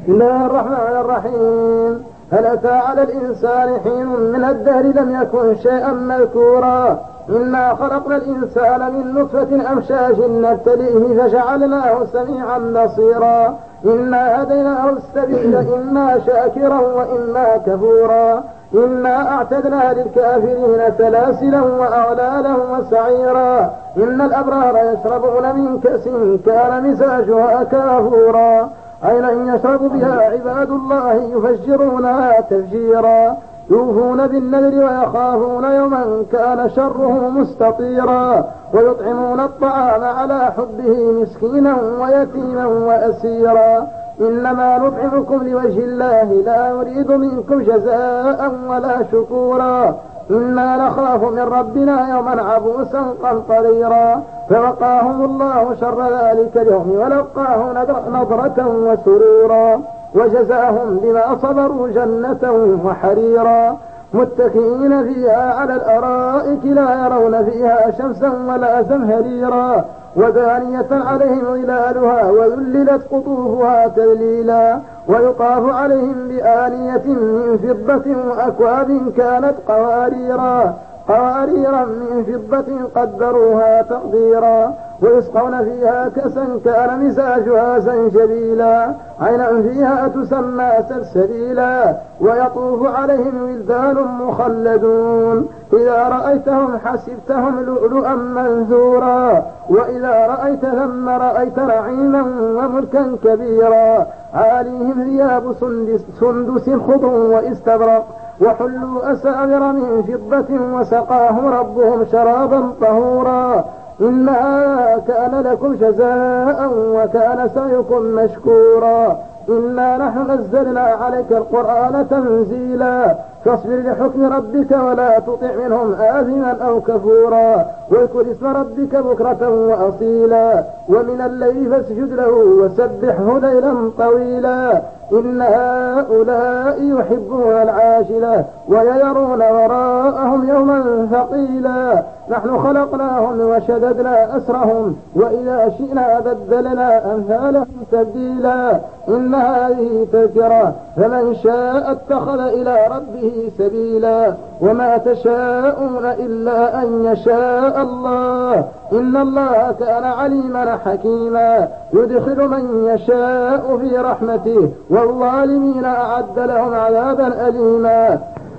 بسم الله الرحمن الرحيم. هل أتى على الإنسان حين من الدهر لم يكن شيئا مذكورا؟ إنا خلقنا الإنسان من نطفة أمشاج نبتليه فجعلناه سميعا بصيرا. إنا هديناه السبيل إما شاكرا وإما كفورا. إنا أعتدنا للكافرين سلاسلا وأغلالا وسعيرا. إن الأبرار يشربون من كأس كان مزاجها كافورا عينا يشرب بها عباد الله يفجرونها تفجيرا. يوفون بالنذر ويخافون يوما كان شره مستطيرا. ويطعمون الطعام على حبه مسكينا ويتيما وأسيرا. إنما نطعمكم لوجه الله لا نريد منكم جزاء ولا شكورا. إنا نخاف من ربنا يوما عبوسا قمطريرا. فوقاهم الله شر ذلك اليوم ولقاهم نضرة وسرورا. وجزاهم بما صبروا جنة وحريرا. متكئين فيها على الأرائك لا يرون فيها شمسا ولا زمهريرا. ودانية عليهم ظلالها وذللت قطوفها تذليلا. ويطاف عليهم بآنية من فضة وأكواب كانت قواريرا من فضة قدروها تقديرا. ويسقون فيها كأسا كان مزاجها زنجبيلا عينا فيها تسمى سلسبيلا. ويطوف عليهم ولدان مخلدون إذا رأيتهم حسبتهم لؤلؤا منثورا. وإذا رأيت ثم رأيت نعيما وملكا كبيرا. عاليهم ثياب سندس خضر واستبرق وحلوا أساور من فضة وسقاهم ربهم شرابا طهورا. إنها كان لكم جزاء وكان سعيكم مشكورا. إنا نحن نزلنا عليك القرآن تنزيلا. فاصبر لحكم ربك ولا تطع منهم آثما أو كفورا. واذكر اسم ربك بكرة وأصيلا. ومن الليل فاسجد له وسبحه ليلا طويلا. إن هؤلاء يحبون العاجلة ويذرون وراءهم يوما ثقيلا. نحن خلقناهم وشددنا أسرهم وإذا شئنا بدلنا أمثالهم تبديلا. إن هذه تذكرة فمن شاء اتخذ إلى ربه سبيلا. وما تشاءون إلا أن يشاء الله. إن الله كان عليما حكيما. يدخل من يشاء في رحمته والظالمين أعد لهم عذابا أليما.